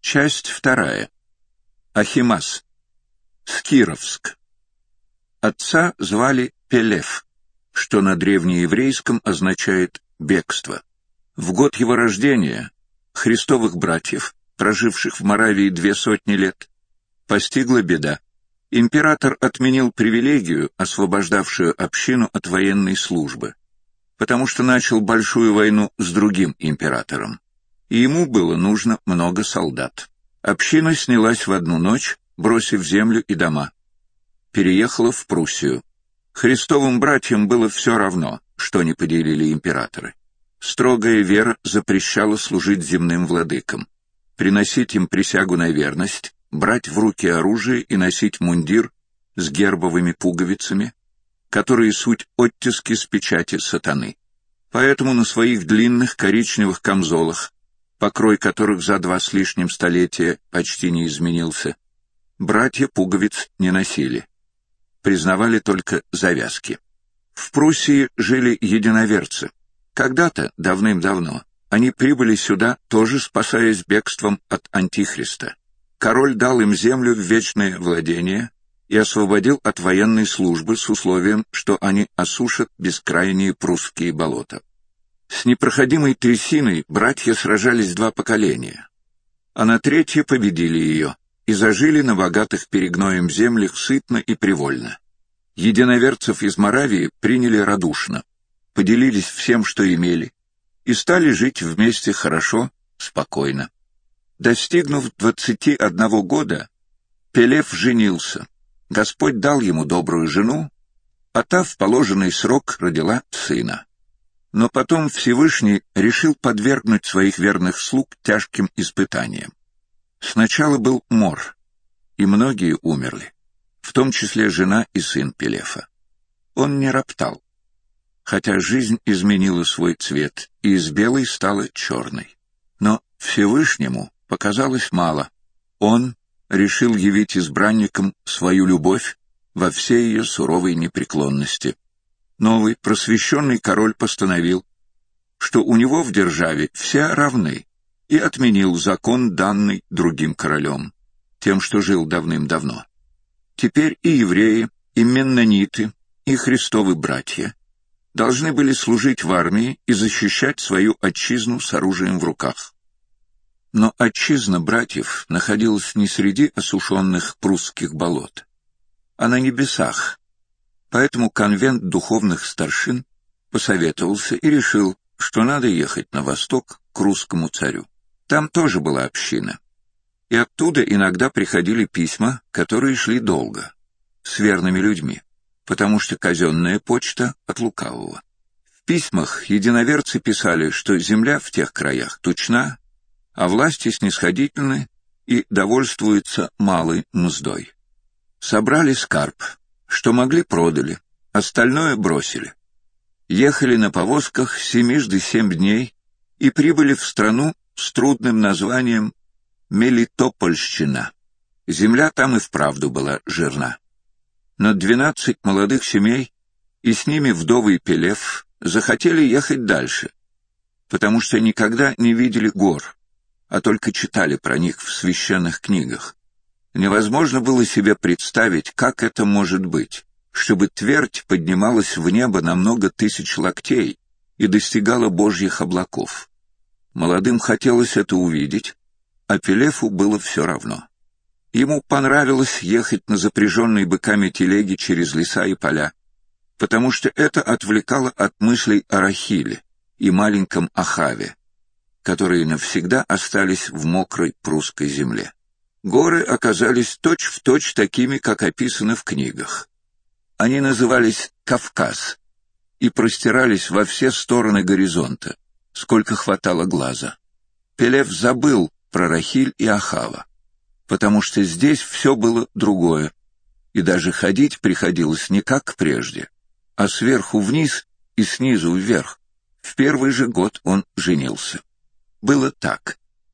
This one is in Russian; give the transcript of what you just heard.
Часть вторая. Ахимас. Скировск. Отца звали Пелев, что на древнееврейском означает «бегство». В год его рождения христовых братьев, проживших в Моравии 200 лет, постигла беда. Император отменил привилегию, освобождавшую общину от военной службы, потому что начал большую войну с другим императором, и ему было нужно много солдат. Община снялась в одну ночь, бросив землю и дома. Переехала в Пруссию. Христовым братьям было все равно, что не поделили императоры. Строгая вера запрещала служить земным владыкам, приносить им присягу на верность, брать в руки оружие и носить мундир с гербовыми пуговицами, которые суть оттиски с печати сатаны. Поэтому на своих длинных коричневых камзолах, покрой которых за 2 с лишним столетия почти не изменился, братья пуговиц не носили, признавали только завязки. В Пруссии жили единоверцы. Когда-то, давным-давно, они прибыли сюда, тоже спасаясь бегством от Антихриста. Король дал им землю в вечное владение и освободил от военной службы с условием, что они осушат бескрайние прусские болота. С непроходимой трясиной братья сражались 2 поколения, а на 3-е победили ее и зажили на богатых перегноем землях сытно и привольно. Единоверцев из Моравии приняли радушно, поделились всем, что имели, и стали жить вместе хорошо, спокойно. Достигнув 21 года, Пелев женился. Господь дал ему добрую жену, а та в положенный срок родила сына. Но потом Всевышний решил подвергнуть своих верных слуг тяжким испытаниям. Сначала был мор, и многие умерли, в том числе жена и сын Пелефа. Он не роптал, хотя жизнь изменила свой цвет, и из белой стала черной. Но Всевышнему показалось мало. Он решил явить избранникам свою любовь во всей ее суровой непреклонности. Новый просвещенный король постановил, что у него в державе все равны, и отменил закон, данный другим королем, тем, что жил давным-давно. Теперь и евреи, и меннониты, и христовы братья должны были служить в армии и защищать свою отчизну с оружием в руках. Но отчизна братьев находилась не среди осушенных прусских болот, а на небесах. Поэтому конвент духовных старшин посоветовался и решил, что надо ехать на восток к русскому царю. Там тоже была община. И оттуда иногда приходили письма, которые шли долго, с верными людьми, потому что казенная почта от лукавого. В письмах единоверцы писали, что земля в тех краях тучна, а власти снисходительны и довольствуются малой мздой. Собрали скарб, что могли продали, остальное бросили. Ехали на повозках 7 дней и прибыли в страну с трудным названием Мелитопольщина. Земля там и вправду была жирна. Но 12 молодых семей, и с ними вдовый Пелев, захотели ехать дальше, потому что никогда не видели гор, а только читали про них в священных книгах. Невозможно было себе представить, как это может быть, чтобы твердь поднималась в небо на много тысяч локтей и достигала божьих облаков. Молодым хотелось это увидеть, а Пелефу было все равно. Ему понравилось ехать на запряженной быками телеге через леса и поля, потому что это отвлекало от мыслей о Рахиле и маленьком Ахаве, которые навсегда остались в мокрой прусской земле. Горы оказались точь-в-точь такими, как описано в книгах. Они назывались Кавказ и простирались во все стороны горизонта, сколько хватало глаза. Пелев забыл про Рахиль и Ахава, потому что здесь все было другое, и даже ходить приходилось не как прежде, а сверху вниз и снизу вверх. В первый же год он женился. Было так.